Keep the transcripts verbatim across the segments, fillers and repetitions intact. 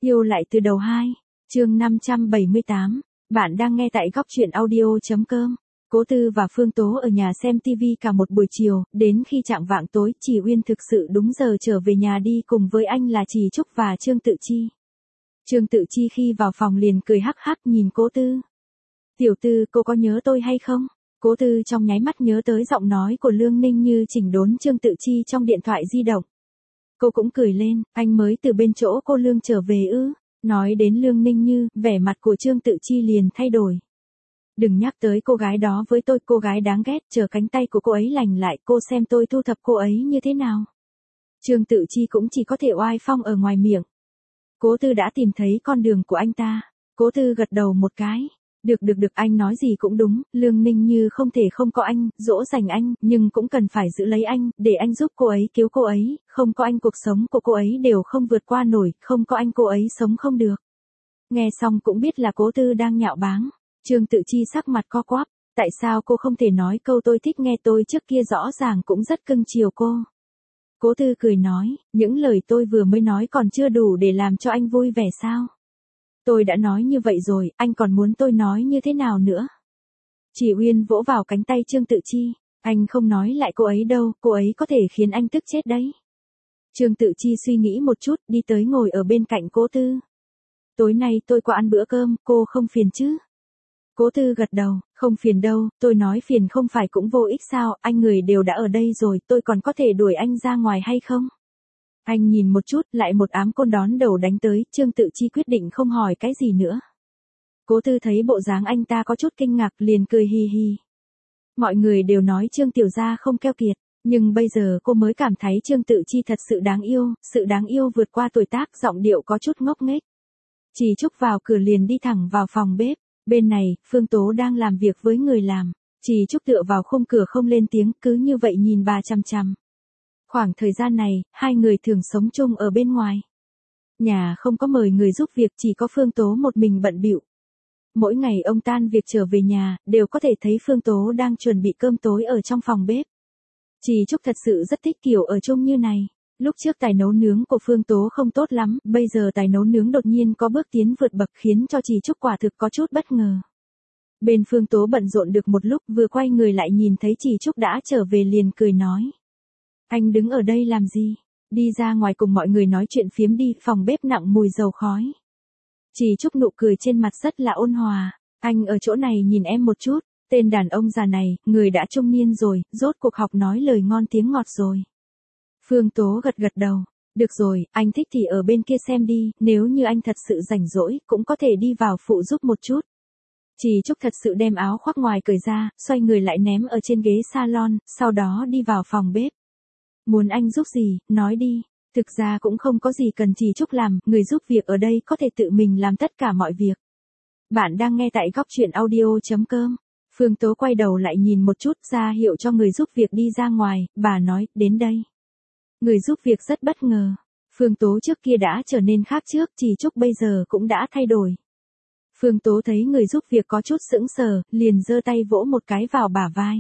Yêu lại từ đầu hai, chương năm trăm bảy mươi tám, bạn đang nghe tại góc truyện audio.com. Cố Tư và Phương Tố ở nhà xem tivi cả một buổi chiều, đến khi chạng vạng tối, Chỉ Uyên thực sự đúng giờ trở về nhà đi cùng với anh là Chỉ Trúc và Trương Tự Chi. Trương Tự Chi khi vào phòng liền cười hắc hắc nhìn Cố Tư. Tiểu Tư, cô có nhớ tôi hay không? Cố Tư trong nháy mắt nhớ tới giọng nói của Lương Ninh Như chỉnh đốn Trương Tự Chi trong điện thoại di động. Cô cũng cười lên, anh mới từ bên chỗ cô Lương trở về ư? Nói đến Lương Ninh Như, vẻ mặt của Trương Tự Chi liền thay đổi. Đừng nhắc tới cô gái đó với tôi, cô gái đáng ghét, chờ cánh tay của cô ấy lành lại, cô xem tôi thu thập cô ấy như thế nào. Trương Tự Chi cũng chỉ có thể oai phong ở ngoài miệng. Cố Tư đã tìm thấy con đường của anh ta. Cố Tư gật đầu một cái. Được được được, anh nói gì cũng đúng, Lương Ninh Như không thể không có anh, dỗ dành anh, nhưng cũng cần phải giữ lấy anh, để anh giúp cô ấy, cứu cô ấy, không có anh cuộc sống của cô ấy đều không vượt qua nổi, không có anh cô ấy sống không được. Nghe xong cũng biết là Cố Tư đang nhạo báng. Trương Tự Chi sắc mặt co quắp, tại sao cô không thể nói câu tôi thích nghe, tôi trước kia rõ ràng cũng rất cưng chiều cô. Cố Tư cười nói, những lời tôi vừa mới nói còn chưa đủ để làm cho anh vui vẻ sao? Tôi đã nói như vậy rồi, anh còn muốn tôi nói như thế nào nữa? Chỉ Uyên vỗ vào cánh tay Trương Tự Chi, anh không nói lại cô ấy đâu, cô ấy có thể khiến anh tức chết đấy. Trương Tự Chi suy nghĩ một chút, đi tới ngồi ở bên cạnh Cố Tư. Tối nay tôi qua ăn bữa cơm, cô không phiền chứ? Cố Tư gật đầu, không phiền đâu, tôi nói phiền không phải cũng vô ích sao, anh người đều đã ở đây rồi, tôi còn có thể đuổi anh ra ngoài hay không? Anh nhìn một chút, lại một ám côn đón đầu đánh tới, Trương Tự Chi quyết định không hỏi cái gì nữa. Cố Tư thấy bộ dáng anh ta có chút kinh ngạc, liền cười hi hi. Mọi người đều nói Trương tiểu gia không keo kiệt, nhưng bây giờ cô mới cảm thấy Trương Tự Chi thật sự đáng yêu, sự đáng yêu vượt qua tuổi tác, giọng điệu có chút ngốc nghếch. Chỉ Trúc vào cửa liền đi thẳng vào phòng bếp, bên này, Phương Tố đang làm việc với người làm, Chỉ Trúc tựa vào khung cửa không lên tiếng, cứ như vậy nhìn bà chằm chằm. Khoảng thời gian này, hai người thường sống chung ở bên ngoài. Nhà không có mời người giúp việc, chỉ có Phương Tố một mình bận bịu. Mỗi ngày ông tan việc trở về nhà, đều có thể thấy Phương Tố đang chuẩn bị cơm tối ở trong phòng bếp. Chỉ Trúc thật sự rất thích kiểu ở chung như này. Lúc trước tài nấu nướng của Phương Tố không tốt lắm, bây giờ tài nấu nướng đột nhiên có bước tiến vượt bậc khiến cho Chỉ Trúc quả thực có chút bất ngờ. Bên Phương Tố bận rộn được một lúc, vừa quay người lại nhìn thấy Chỉ Trúc đã trở về liền cười nói. Anh đứng ở đây làm gì? Đi ra ngoài cùng mọi người nói chuyện phiếm đi, phòng bếp nặng mùi dầu khói. Chỉ Trúc nụ cười trên mặt rất là ôn hòa. Anh ở chỗ này nhìn em một chút, tên đàn ông già này, người đã trung niên rồi, rốt cuộc học nói lời ngon tiếng ngọt rồi. Phương Tố gật gật đầu. Được rồi, anh thích thì ở bên kia xem đi, nếu như anh thật sự rảnh rỗi, cũng có thể đi vào phụ giúp một chút. Chỉ Trúc thật sự đem áo khoác ngoài cởi ra, xoay người lại ném ở trên ghế salon, sau đó đi vào phòng bếp. Muốn anh giúp gì, nói đi. Thực ra cũng không có gì cần Chỉ Trúc làm, người giúp việc ở đây có thể tự mình làm tất cả mọi việc. Bạn đang nghe tại góc truyện audio.com. Phương Tố quay đầu lại nhìn một chút, ra hiệu cho người giúp việc đi ra ngoài, bà nói, đến đây. Người giúp việc rất bất ngờ. Phương Tố trước kia đã trở nên khác trước, Chỉ Trúc bây giờ cũng đã thay đổi. Phương Tố thấy người giúp việc có chút sững sờ, liền giơ tay vỗ một cái vào bả vai.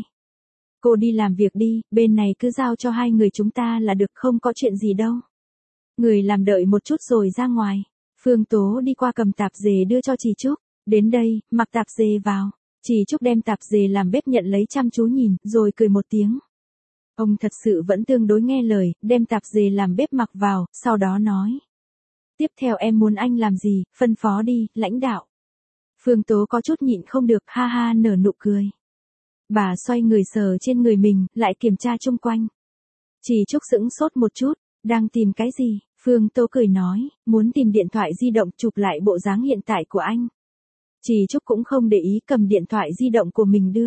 Cô đi làm việc đi, bên này cứ giao cho hai người chúng ta là được, không có chuyện gì đâu. Người làm đợi một chút rồi ra ngoài. Phương Tố đi qua cầm tạp dề đưa cho Chỉ Trúc. Đến đây, mặc tạp dề vào. Chỉ Trúc đem tạp dề làm bếp nhận lấy chăm chú nhìn, rồi cười một tiếng. Ông thật sự vẫn tương đối nghe lời, đem tạp dề làm bếp mặc vào, sau đó nói. Tiếp theo em muốn anh làm gì, phân phó đi, lãnh đạo. Phương Tố có chút nhịn không được, ha ha nở nụ cười. Bà xoay người sờ trên người mình, lại kiểm tra chung quanh. Chỉ Trúc sững sốt một chút, đang tìm cái gì? Phương Tố cười nói, muốn tìm điện thoại di động chụp lại bộ dáng hiện tại của anh. Chỉ Trúc cũng không để ý, cầm điện thoại di động của mình đưa.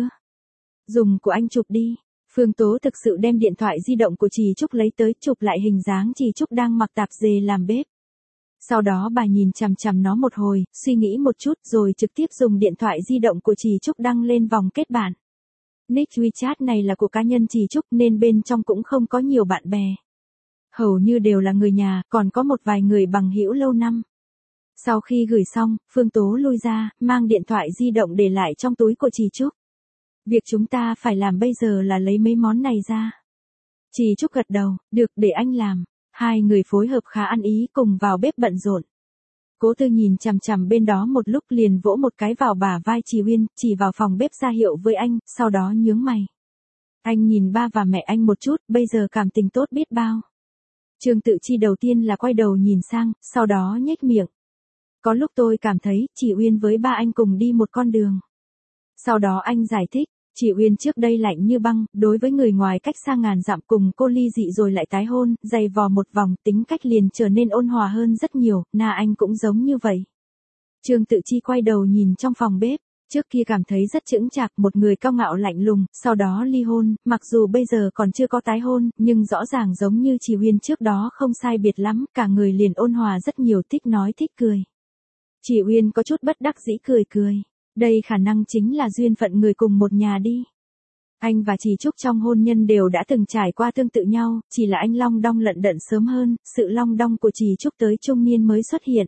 Dùng của anh chụp đi. Phương Tố thực sự đem điện thoại di động của Chỉ Trúc lấy tới, chụp lại hình dáng Chỉ Trúc đang mặc tạp dề làm bếp. Sau đó bà nhìn chằm chằm nó một hồi, suy nghĩ một chút rồi trực tiếp dùng điện thoại di động của Chỉ Trúc đăng lên vòng kết bạn. Nick WeChat này là của cá nhân Chỉ Trúc nên bên trong cũng không có nhiều bạn bè. Hầu như đều là người nhà, còn có một vài người bằng hữu lâu năm. Sau khi gửi xong, Phương Tố lui ra, mang điện thoại di động để lại trong túi của Chỉ Trúc. Việc chúng ta phải làm bây giờ là lấy mấy món này ra. Chỉ Trúc gật đầu, được để anh làm. Hai người phối hợp khá ăn ý cùng vào bếp bận rộn. Cố Tư nhìn chằm chằm bên đó một lúc liền vỗ một cái vào bả vai Trì Uyên, chỉ vào phòng bếp ra hiệu với anh, sau đó nhướng mày. Anh nhìn ba và mẹ anh một chút, bây giờ cảm tình tốt biết bao. Trương Tự Chi đầu tiên là quay đầu nhìn sang, sau đó nhếch miệng. Có lúc tôi cảm thấy, Trì Uyên với ba anh cùng đi một con đường. Sau đó anh giải thích, Trì Uyên trước đây lạnh như băng, đối với người ngoài cách xa ngàn dặm cùng cô ly dị rồi lại tái hôn, dày vò một vòng, tính cách liền trở nên ôn hòa hơn rất nhiều, Na anh cũng giống như vậy. Trương Tự Chi quay đầu nhìn trong phòng bếp, trước kia cảm thấy rất chững chạc, một người cao ngạo lạnh lùng, sau đó ly hôn, mặc dù bây giờ còn chưa có tái hôn, nhưng rõ ràng giống như Trì Uyên trước đó không sai biệt lắm, cả người liền ôn hòa rất nhiều, thích nói thích cười. Trì Uyên có chút bất đắc dĩ cười cười. Đây khả năng chính là duyên phận người cùng một nhà đi. Anh và Trì Trúc trong hôn nhân đều đã từng trải qua tương tự nhau, chỉ là anh long đong lận đận sớm hơn, sự long đong của Trì Trúc tới trung niên mới xuất hiện.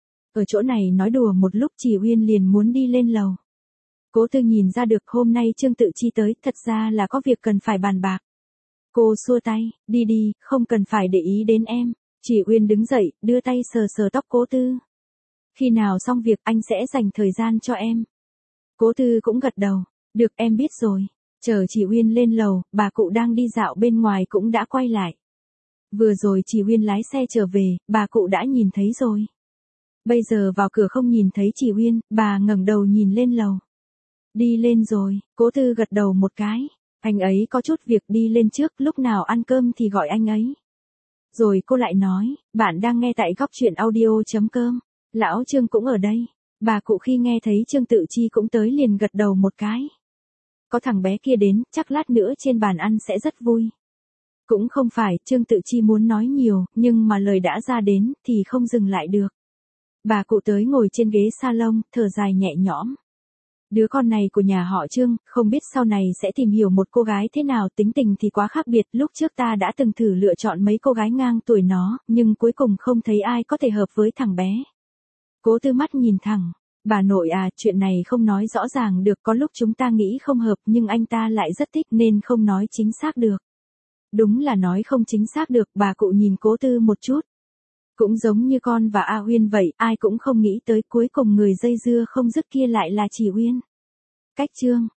Ở chỗ này nói đùa một lúc Trì Uyên liền muốn đi lên lầu. Cố Tư nhìn ra được hôm nay Trương Tự Chi tới, thật ra là có việc cần phải bàn bạc. Cô xua tay, đi đi, không cần phải để ý đến em. Trì Uyên đứng dậy, đưa tay sờ sờ tóc Cố Tư. Khi nào xong việc anh sẽ dành thời gian cho em. Cố Tư cũng gật đầu, được em biết rồi. Chờ Trì Uyên lên lầu, bà cụ đang đi dạo bên ngoài cũng đã quay lại. Vừa rồi Trì Uyên lái xe trở về, bà cụ đã nhìn thấy rồi. Bây giờ vào cửa không nhìn thấy Trì Uyên, bà ngẩng đầu nhìn lên lầu. Đi lên rồi, Cố Tư gật đầu một cái. Anh ấy có chút việc đi lên trước, lúc nào ăn cơm thì gọi anh ấy. Rồi cô lại nói, bạn đang nghe tại góc truyện audio.com. Lão Trương cũng ở đây. Bà cụ khi nghe thấy Trương Tự Chi cũng tới liền gật đầu một cái. Có thằng bé kia đến, chắc lát nữa trên bàn ăn sẽ rất vui. Cũng không phải, Trương Tự Chi muốn nói nhiều, nhưng mà lời đã ra đến, thì không dừng lại được. Bà cụ tới ngồi trên ghế salon, thở dài nhẹ nhõm. Đứa con này của nhà họ Trương, không biết sau này sẽ tìm hiểu một cô gái thế nào, tính tình thì quá khác biệt, lúc trước ta đã từng thử lựa chọn mấy cô gái ngang tuổi nó, nhưng cuối cùng không thấy ai có thể hợp với thằng bé. Cố Tư mắt nhìn thẳng, bà nội à, chuyện này không nói rõ ràng được, có lúc chúng ta nghĩ không hợp nhưng anh ta lại rất thích nên không nói chính xác được. Đúng là nói không chính xác được, bà cụ nhìn Cố Tư một chút. Cũng giống như con và A Uyên vậy, ai cũng không nghĩ tới cuối cùng người dây dưa không dứt kia lại là Trì Uyên. Cách chương